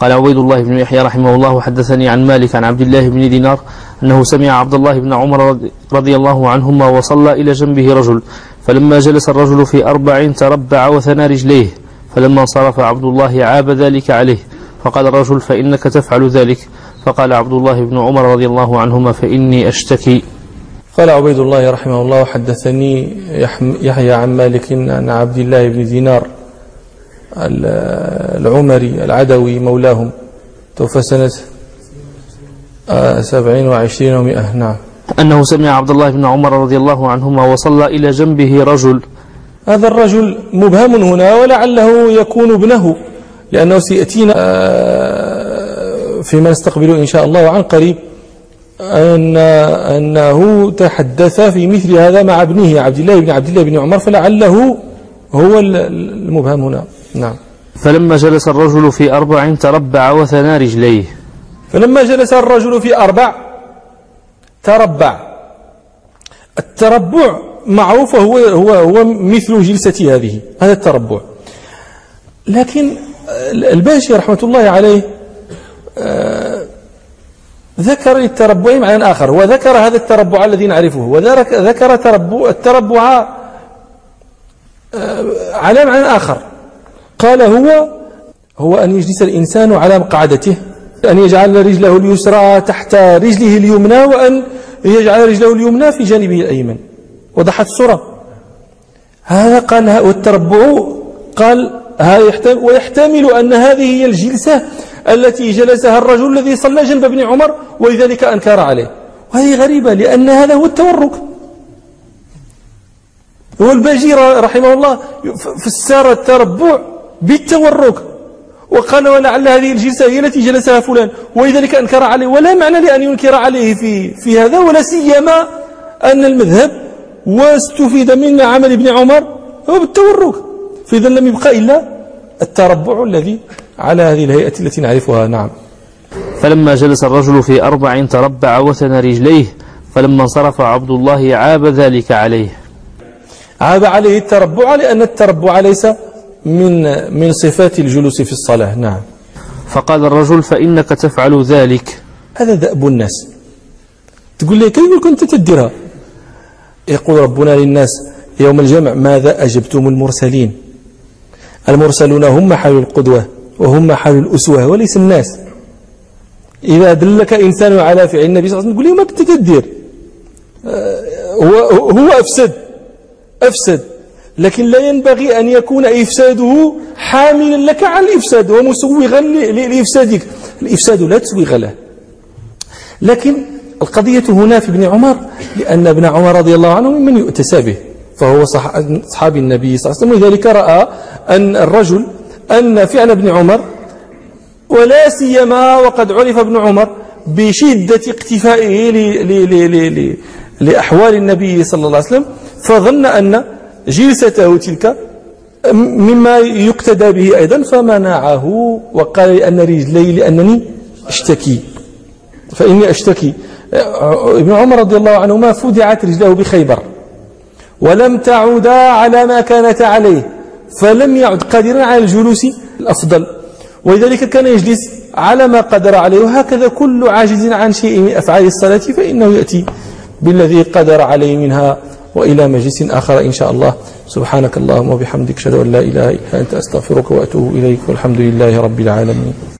قال عبيد الله بن يحيى رحمه الله حدثني عن مالك عن عبد الله بن دينار أنه سمع عبد الله بن عمر رضي الله عنهما وصلى إلى جنبه رجل، فلما جلس الرجل في 4 تربع وثنى رجليه، فلما انصرف عبد الله عاب ذلك عليه، فقال الرجل: فإنك تفعل ذلك؟ فقال عبد الله بن عمر رضي الله عنهما: فإني أشتكي. قال عبيد الله رحمه الله حدثني يحيى عن مالك عن عبد الله بن دينار العمري العدوي مولاهم، توفى سنة 27 و100. نعم. أنه سمع عبد الله بن عمر رضي الله عنهما وصلى إلى جنبه رجل. هذا الرجل مبهم هنا، ولعله يكون ابنه، لأنه سيأتينا فيما نستقبله إن شاء الله عن قريب أنه تحدث في مثل هذا مع ابنه عبد الله بن عمر، فلعله هو المبهم هنا. نعم. فلما جلس الرجل في 4 تربع وثنى رجليه. فلما جلس الرجل في 4 تربع. التربع معروف، هو مثل جلسة هذه، هذا التربع. لكن الباشي رحمة الله عليه ذكر للتربع معنى آخر، وذكر هذا التربع الذي نعرفه، وذكر التربع على معنى آخر. قال هو أن يجلس الإنسان على مقعدته، أن يجعل رجله اليسرى تحت رجله اليمنى، وأن يجعل رجله اليمنى في جانبه الأيمن. وضحت الصورة. هذا قال، والتربع قال ويحتمل أن هذه هي الجلسة التي جلسها الرجل الذي صلى جنب ابن عمر، ولذلك أنكر عليه. وهذه غريبة، لأن هذا هو التورك. هو الباجي رحمه الله فسر التربع بالتورك، وقال ولعل هذه الجلسة هي التي جلسها فلان، ولذلك أنكر عليه. ولا معنى لأن ينكر عليه في هذا، ولا سيما أن المذهب واستفيد من عمل ابن عمر هو بالتورك، فإذا لم يبقى إلا التربع الذي على هذه الهيئة التي نعرفها. نعم. فلما جلس الرجل في 4 تربع وثنى رجليه، فلما انصرف عبد الله عاب ذلك عليه. عاب عليه التربع، لأن التربع ليس من صفات الجلوس في الصلاة. نعم. فقال الرجل: فإنك تفعل ذلك. هذا دأب الناس. تقول لي كيف كنت تديرها؟ يقول ربنا للناس يوم الجمع: ماذا أجبتم المرسلين؟ المرسلون هم محل القدوة وهم محل الأسوة وليس الناس. إذا دلك إنسان على فعل النبي صلى الله عليه وسلم تقول له ما كنت تدير، هو أفسد، لكن لا ينبغي أن يكون إفساده حاملا لك على الإفساد ومسوغا لإفسادك. الإفساد لا تسوغ له. لكن القضية هنا في ابن عمر، لأن ابن عمر رضي الله عنه ممن يؤتسى به، فهو صحابي النبي صلى الله عليه وسلم، ولذلك رأى أن فعل ابن عمر، ولا سيما وقد عرف ابن عمر بشدة اقتفائه لأحوال النبي صلى الله عليه وسلم، فظن أن جلسته تلك مما يقتدى به أيضا، فمنعه وقال لأن رجلي لأنني أشتكي، فإني أشتكي. ابن عمر رضي الله عنهما فدعت رجله بخيبر ولم تعودا على ما كانت عليه، فلم يعد قادرا على الجلوس الأفضل، ولذلك كان يجلس على ما قدر عليه. وهكذا كل عاجز عن شيء من أفعال الصلاة فإنه يأتي بالذي قدر عليه منها. وإلى مجلس آخر إن شاء الله. سبحانك اللهم وبحمدك، أشهد أن لا إله إلا أنت، أستغفرك وأتوب إليك، والحمد لله رب العالمين.